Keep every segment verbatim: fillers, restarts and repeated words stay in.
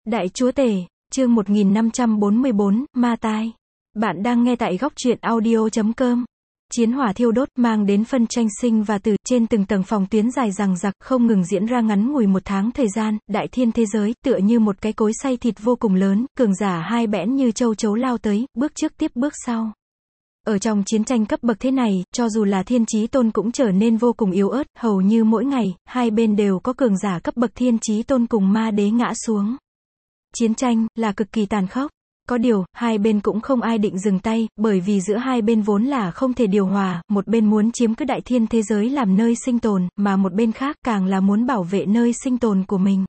Đại Chúa Tể, chương một nghìn năm trăm bốn mươi bốn, Ma Tai. Bạn đang nghe tại góc truyện audio chấm com. Chiến hỏa thiêu đốt mang đến phân tranh sinh và tử, trên từng tầng phòng tuyến dài dằng dặc, không ngừng diễn ra ngắn ngủi một tháng thời gian, đại thiên thế giới, tựa như một cái cối xay thịt vô cùng lớn, cường giả hai bẽn như châu chấu lao tới, bước trước tiếp bước sau. Ở trong chiến tranh cấp bậc thế này, cho dù là thiên chí tôn cũng trở nên vô cùng yếu ớt, hầu như mỗi ngày, hai bên đều có cường giả cấp bậc thiên chí tôn cùng ma đế ngã xuống. Chiến tranh là cực kỳ tàn khốc. Có điều, hai bên cũng không ai định dừng tay, bởi vì giữa hai bên vốn là không thể điều hòa, một bên muốn chiếm cứ đại thiên thế giới làm nơi sinh tồn, mà một bên khác càng là muốn bảo vệ nơi sinh tồn của mình.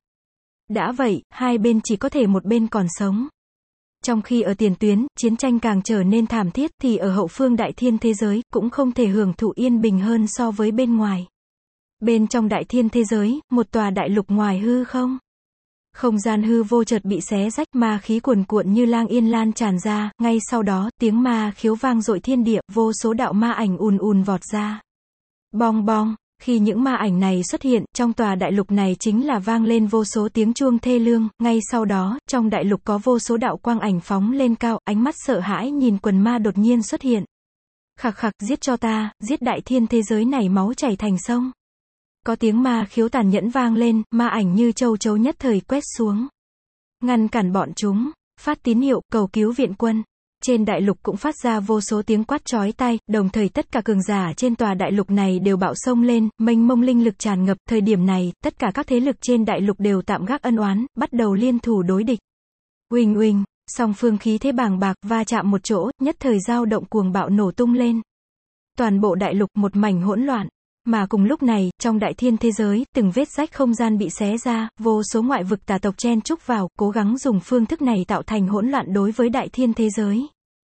Đã vậy, hai bên chỉ có thể một bên còn sống. Trong khi ở tiền tuyến, chiến tranh càng trở nên thảm thiết, thì ở hậu phương đại thiên thế giới, cũng không thể hưởng thụ yên bình hơn so với bên ngoài. Bên trong đại thiên thế giới, một tòa đại lục ngoài hư không. Không gian hư vô chợt bị xé rách, ma khí cuồn cuộn như lang yên lan tràn ra, ngay sau đó, tiếng ma khiếu vang dội thiên địa, vô số đạo ma ảnh ùn ùn vọt ra. Bong bong, khi những ma ảnh này xuất hiện, trong tòa đại lục này chính là vang lên vô số tiếng chuông thê lương, ngay sau đó, trong đại lục có vô số đạo quang ảnh phóng lên cao, ánh mắt sợ hãi nhìn quần ma đột nhiên xuất hiện. Khặc khặc, giết cho ta, giết đại thiên thế giới này máu chảy thành sông. Có tiếng ma khiếu tàn nhẫn vang lên, ma ảnh như châu chấu nhất thời quét xuống. Ngăn cản bọn chúng, phát tín hiệu, cầu cứu viện quân. Trên đại lục cũng phát ra vô số tiếng quát chói tai, đồng thời tất cả cường giả trên tòa đại lục này đều bạo xông lên, mênh mông linh lực tràn ngập. Thời điểm này, tất cả các thế lực trên đại lục đều tạm gác ân oán, bắt đầu liên thủ đối địch. Uỳnh uỳnh, song phương khí thế bàng bạc, va chạm một chỗ, nhất thời dao động cuồng bạo nổ tung lên. Toàn bộ đại lục một mảnh hỗn loạn. Mà cùng lúc này, trong đại thiên thế giới, từng vết rách không gian bị xé ra, vô số ngoại vực tà tộc chen chúc vào, cố gắng dùng phương thức này tạo thành hỗn loạn đối với đại thiên thế giới.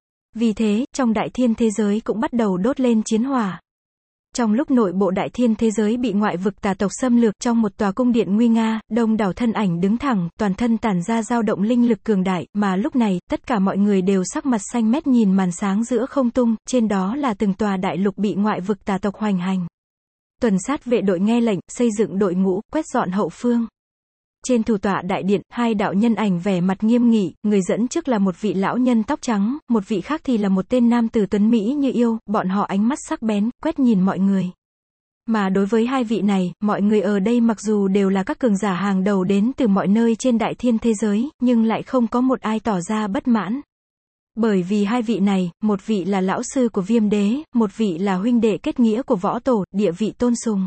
Vì thế, trong đại thiên thế giới cũng bắt đầu đốt lên chiến hỏa. Trong lúc nội bộ đại thiên thế giới bị ngoại vực tà tộc xâm lược, trong một tòa cung điện nguy nga, đông đảo thân ảnh đứng thẳng, toàn thân tản ra dao động linh lực cường đại, mà lúc này, tất cả mọi người đều sắc mặt xanh mét nhìn màn sáng giữa không tung, trên đó là từng tòa đại lục bị ngoại vực tà tộc hoành hành. Tuần sát vệ đội nghe lệnh, xây dựng đội ngũ, quét dọn hậu phương. Trên thủ tọa đại điện, hai đạo nhân ảnh vẻ mặt nghiêm nghị, người dẫn trước là một vị lão nhân tóc trắng, một vị khác thì là một tên nam tử tuấn mỹ như yêu, bọn họ ánh mắt sắc bén, quét nhìn mọi người. Mà đối với hai vị này, mọi người ở đây mặc dù đều là các cường giả hàng đầu đến từ mọi nơi trên đại thiên thế giới, nhưng lại không có một ai tỏ ra bất mãn. Bởi vì hai vị này, một vị là lão sư của Viêm Đế, một vị là huynh đệ kết nghĩa của Võ Tổ, địa vị tôn sùng.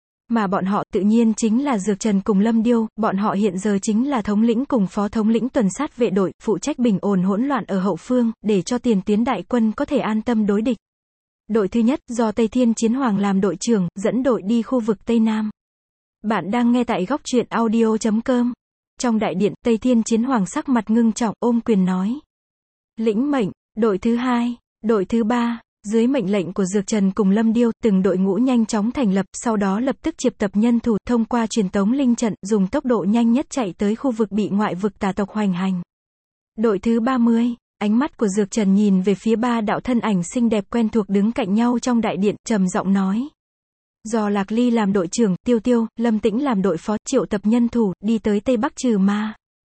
Mà bọn họ tự nhiên chính là Dược Trần cùng Lâm Điêu, bọn họ hiện giờ chính là thống lĩnh cùng phó thống lĩnh tuần sát vệ đội, phụ trách bình ổn hỗn loạn ở hậu phương, để cho tiền tuyến đại quân có thể an tâm đối địch. Đội thứ nhất, do Tây Thiên Chiến Hoàng làm đội trưởng, dẫn đội đi khu vực Tây Nam. Bạn đang nghe tại góc truyện audio chấm com. Trong đại điện, Tây Thiên Chiến Hoàng sắc mặt ngưng trọng, ôm quyền nói. Lĩnh mệnh, đội thứ hai, đội thứ ba, dưới mệnh lệnh của Dược Trần cùng Lâm Điêu, từng đội ngũ nhanh chóng thành lập, sau đó lập tức triệu tập nhân thủ, thông qua truyền tống linh trận, dùng tốc độ nhanh nhất chạy tới khu vực bị ngoại vực tà tộc hoành hành. Đội thứ ba mươi, ánh mắt của Dược Trần nhìn về phía ba đạo thân ảnh xinh đẹp quen thuộc đứng cạnh nhau trong đại điện, trầm giọng nói. Do Lạc Ly làm đội trưởng, Tiêu Tiêu, Lâm Tĩnh làm đội phó, triệu tập nhân thủ, đi tới Tây Bắc trừ ma.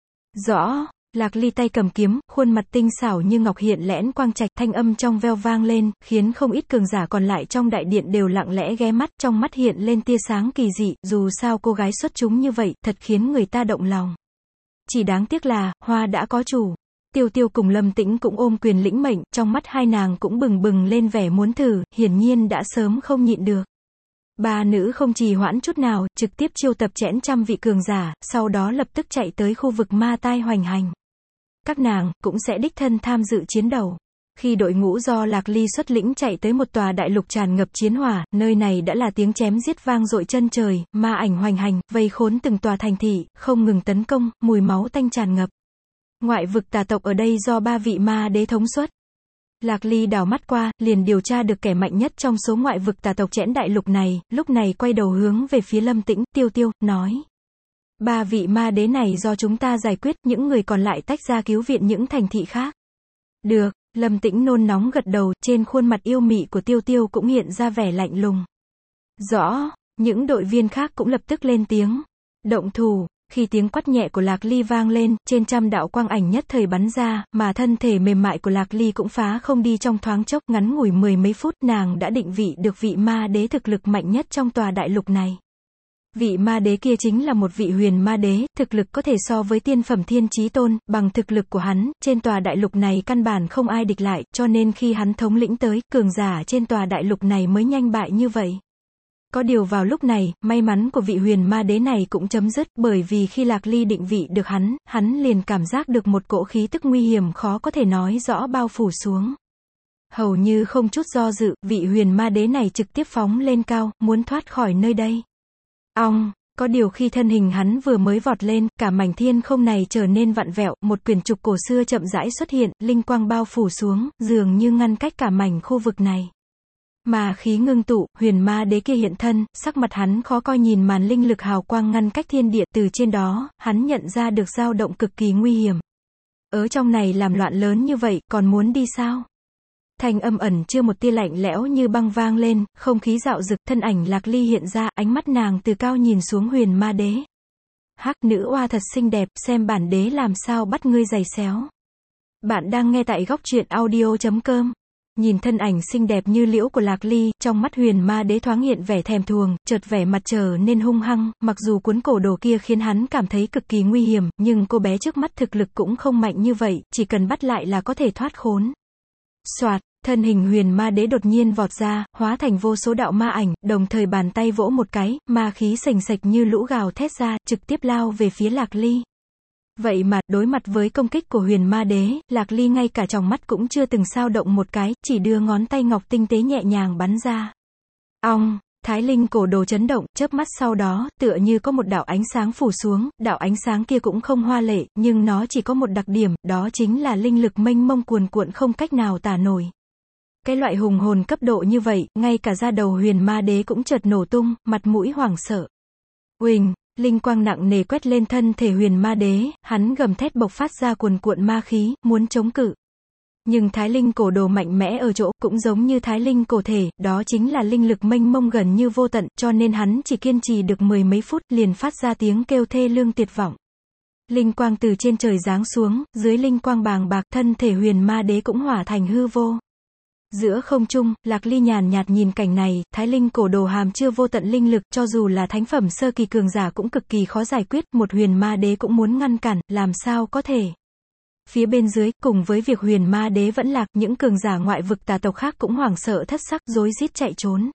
Rõ. Lạc Ly tay cầm kiếm, khuôn mặt tinh xảo như ngọc hiện lẽn quang trạch, thanh âm trong veo vang lên, khiến không ít cường giả còn lại trong đại điện đều lặng lẽ ghé mắt, trong mắt hiện lên tia sáng kỳ dị, dù sao cô gái xuất chúng như vậy, thật khiến người ta động lòng. Chỉ đáng tiếc là, hoa đã có chủ. Tiêu Tiêu cùng Lâm Tĩnh cũng ôm quyền lĩnh mệnh, trong mắt hai nàng cũng bừng bừng lên vẻ muốn thử, hiển nhiên đã sớm không nhịn được. Ba nữ không trì hoãn chút nào, trực tiếp chiêu tập chẽn trăm vị cường giả, sau đó lập tức chạy tới khu vực ma tai hoành hành. Các nàng, cũng sẽ đích thân tham dự chiến đấu. Khi đội ngũ do Lạc Ly xuất lĩnh chạy tới một tòa đại lục tràn ngập chiến hỏa, nơi này đã là tiếng chém giết vang dội chân trời, ma ảnh hoành hành, vây khốn từng tòa thành thị, không ngừng tấn công, mùi máu tanh tràn ngập. Ngoại vực tà tộc ở đây do ba vị ma đế thống xuất. Lạc Ly đảo mắt qua, liền điều tra được kẻ mạnh nhất trong số ngoại vực tà tộc chẽn đại lục này, lúc này quay đầu hướng về phía Lâm Tĩnh, Tiêu Tiêu, nói. Ba vị ma đế này do chúng ta giải quyết, những người còn lại tách ra cứu viện những thành thị khác. Được, Lâm Tĩnh nôn nóng gật đầu, trên khuôn mặt yêu mị của Tiêu Tiêu cũng hiện ra vẻ lạnh lùng. Rõ, những đội viên khác cũng lập tức lên tiếng. Động thủ, Khi tiếng quát nhẹ của Lạc Ly vang lên, trên trăm đạo quang ảnh nhất thời bắn ra, mà thân thể mềm mại của Lạc Ly cũng phá không đi trong thoáng chốc, ngắn ngủi mười mấy phút, nàng đã định vị được vị ma đế thực lực mạnh nhất trong tòa đại lục này. Vị ma đế kia chính là một vị huyền ma đế, thực lực có thể so với tiên phẩm thiên chí tôn, bằng thực lực của hắn, trên tòa đại lục này căn bản không ai địch lại, cho nên khi hắn thống lĩnh tới, cường giả trên tòa đại lục này mới nhanh bại như vậy. Có điều vào lúc này, may mắn của vị huyền ma đế này cũng chấm dứt, bởi vì khi Lạc Ly định vị được hắn, hắn liền cảm giác được một cỗ khí tức nguy hiểm khó có thể nói rõ bao phủ xuống. Hầu như không chút do dự, vị huyền ma đế này trực tiếp phóng lên cao, muốn thoát khỏi nơi đây. Ong, có điều khi thân hình hắn vừa mới vọt lên, cả mảnh thiên không này trở nên vặn vẹo, một quyển trục cổ xưa chậm rãi xuất hiện, linh quang bao phủ xuống, dường như ngăn cách cả mảnh khu vực này. Mà khí ngưng tụ, huyền ma đế kia hiện thân, sắc mặt hắn khó coi nhìn màn linh lực hào quang ngăn cách thiên địa, từ trên đó, hắn nhận ra được dao động cực kỳ nguy hiểm. Ở trong này làm loạn lớn như vậy, còn muốn đi sao? Thanh âm ẩn chưa một tia lạnh lẽo như băng vang lên, không khí dạo dực, thân ảnh Lạc Ly hiện ra, ánh mắt nàng từ cao nhìn xuống huyền ma đế. Hắc nữ oa thật xinh đẹp, xem bản đế làm sao bắt ngươi giày xéo. Bạn đang nghe tại góc truyện audio chấm com. Nhìn thân ảnh xinh đẹp như liễu của Lạc Ly, trong mắt huyền ma đế thoáng hiện vẻ thèm thuồng, chợt vẻ mặt trở nên hung hăng, mặc dù cuốn cổ đồ kia khiến hắn cảm thấy cực kỳ nguy hiểm, nhưng cô bé trước mắt thực lực cũng không mạnh như vậy, chỉ cần bắt lại là có thể thoát khốn. Soạt, thân hình huyền ma đế đột nhiên vọt ra, hóa thành vô số đạo ma ảnh, đồng thời bàn tay vỗ một cái, ma khí sành sạch như lũ gào thét ra, trực tiếp lao về phía Lạc Ly. Vậy mà, đối mặt với công kích của huyền ma đế, Lạc Ly ngay cả tròng mắt cũng chưa từng sao động một cái, chỉ đưa ngón tay ngọc tinh tế nhẹ nhàng bắn ra. Ong, thái linh cổ đồ chấn động, chớp mắt sau đó, tựa như có một đạo ánh sáng phủ xuống, đạo ánh sáng kia cũng không hoa lệ, nhưng nó chỉ có một đặc điểm, đó chính là linh lực mênh mông cuồn cuộn không cách nào tả nổi. Cái loại hùng hồn cấp độ như vậy, ngay cả da đầu huyền ma đế cũng chợt nổ tung, mặt mũi hoảng sợ. Uỳnh, linh quang nặng nề quét lên thân thể huyền ma đế, hắn gầm thét bộc phát ra cuồn cuộn ma khí, muốn chống cự. Nhưng thái linh cổ đồ mạnh mẽ ở chỗ, cũng giống như thái linh cổ thể, đó chính là linh lực mênh mông gần như vô tận, cho nên hắn chỉ kiên trì được mười mấy phút, liền phát ra tiếng kêu thê lương tuyệt vọng. Linh quang từ trên trời giáng xuống, dưới linh quang bàng bạc, thân thể huyền ma đế cũng hỏa thành hư vô. Giữa không trung, Lạc Ly nhàn nhạt nhìn cảnh này, thái linh cổ đồ hàm chưa vô tận linh lực, cho dù là thánh phẩm sơ kỳ cường giả cũng cực kỳ khó giải quyết, một huyền ma đế cũng muốn ngăn cản, làm sao có thể. Phía bên dưới, cùng với việc huyền ma đế vẫn lạc, những cường giả ngoại vực tà tộc khác cũng hoảng sợ thất sắc, rối rít chạy trốn.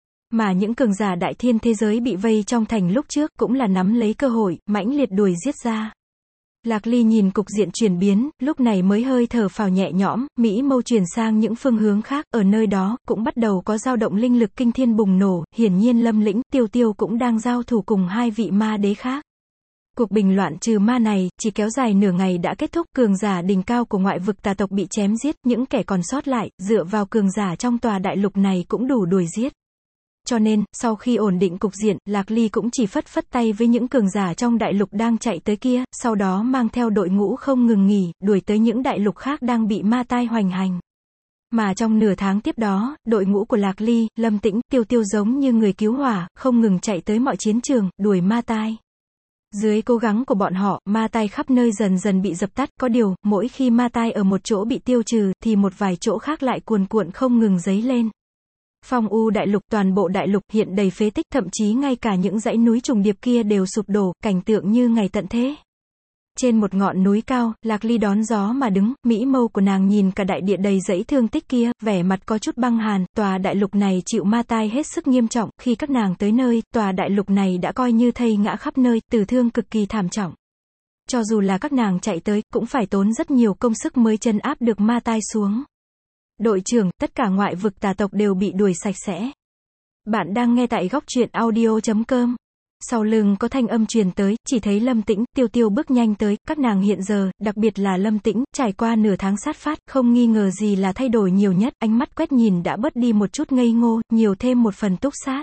Mà những cường giả đại thiên thế giới bị vây trong thành lúc trước, cũng là nắm lấy cơ hội, mãnh liệt đuổi giết ra. Lạc Ly nhìn cục diện chuyển biến, lúc này mới hơi thở phào nhẹ nhõm, mỹ mâu chuyển sang những phương hướng khác, ở nơi đó, cũng bắt đầu có dao động linh lực kinh thiên bùng nổ, hiển nhiên Lâm Lĩnh, Tiêu Tiêu cũng đang giao thủ cùng hai vị ma đế khác. Cuộc bình loạn trừ ma này, chỉ kéo dài nửa ngày đã kết thúc, cường giả đỉnh cao của ngoại vực tà tộc bị chém giết, những kẻ còn sót lại, dựa vào cường giả trong tòa đại lục này cũng đủ đuổi giết. Cho nên, sau khi ổn định cục diện, Lạc Ly cũng chỉ phất phất tay với những cường giả trong đại lục đang chạy tới kia, sau đó mang theo đội ngũ không ngừng nghỉ, đuổi tới những đại lục khác đang bị ma tai hoành hành. Mà trong nửa tháng tiếp đó, đội ngũ của Lạc Ly, Lâm Tĩnh, Tiêu Tiêu giống như người cứu hỏa, không ngừng chạy tới mọi chiến trường, đuổi ma tai. Dưới cố gắng của bọn họ, ma tai khắp nơi dần dần bị dập tắt, có điều, mỗi khi ma tai ở một chỗ bị tiêu trừ, thì một vài chỗ khác lại cuồn cuộn không ngừng dấy lên. Phong U đại lục, toàn bộ đại lục hiện đầy phế tích, thậm chí ngay cả những dãy núi trùng điệp kia đều sụp đổ, cảnh tượng như ngày tận thế. Trên một ngọn núi cao, Lạc Ly đón gió mà đứng, mỹ mâu của nàng nhìn cả đại địa đầy dãy thương tích kia, vẻ mặt có chút băng hàn, tòa đại lục này chịu ma tai hết sức nghiêm trọng, khi các nàng tới nơi, tòa đại lục này đã coi như thây ngã khắp nơi, tử thương cực kỳ thảm trọng. Cho dù là các nàng chạy tới, cũng phải tốn rất nhiều công sức mới trấn áp được ma tai xuống. Đội trưởng, tất cả ngoại vực tà tộc đều bị đuổi sạch sẽ. Bạn đang nghe tại góc truyện audio chấm com. Sau lưng có thanh âm truyền tới, chỉ thấy Lâm Tĩnh, Tiêu Tiêu bước nhanh tới, các nàng hiện giờ, đặc biệt là Lâm Tĩnh, trải qua nửa tháng sát phát, không nghi ngờ gì là thay đổi nhiều nhất, ánh mắt quét nhìn đã bớt đi một chút ngây ngô, nhiều thêm một phần túc sát.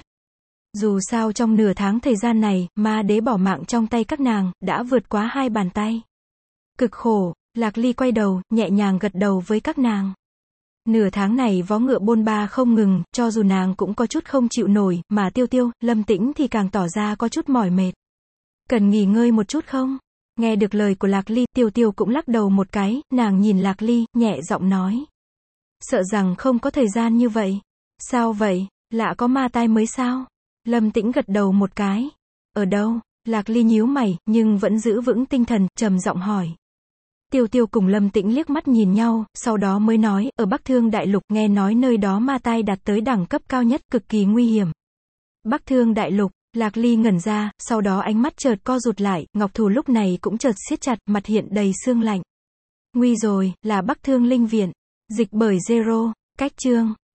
Dù sao trong nửa tháng thời gian này, ma đế bỏ mạng trong tay các nàng, đã vượt quá hai bàn tay. Cực khổ, Lạc Ly quay đầu, nhẹ nhàng gật đầu với các nàng. Nửa tháng này vó ngựa bôn ba không ngừng, cho dù nàng cũng có chút không chịu nổi, mà Tiêu Tiêu, Lâm Tĩnh thì càng tỏ ra có chút mỏi mệt. Cần nghỉ ngơi một chút không? Nghe được lời của Lạc Ly, Tiêu Tiêu cũng lắc đầu một cái, nàng nhìn Lạc Ly, nhẹ giọng nói. Sợ rằng không có thời gian như vậy. Sao vậy, lạ có ma tai mới sao? Lâm Tĩnh gật đầu một cái. Ở đâu? Lạc Ly nhíu mày, nhưng vẫn giữ vững tinh thần, trầm giọng hỏi. Tiêu Tiêu cùng Lâm Tĩnh liếc mắt nhìn nhau, sau đó mới nói, ở Bắc Thương Đại Lục, nghe nói nơi đó ma tai đạt tới đẳng cấp cao nhất, cực kỳ nguy hiểm. Bắc Thương Đại Lục, Lạc Ly ngẩn ra, sau đó ánh mắt chợt co rụt lại, ngọc thủ lúc này cũng chợt siết chặt, mặt hiện đầy sương lạnh. Nguy rồi, là Bắc Thương Linh Viện. Dịch bởi Zero, cách chương.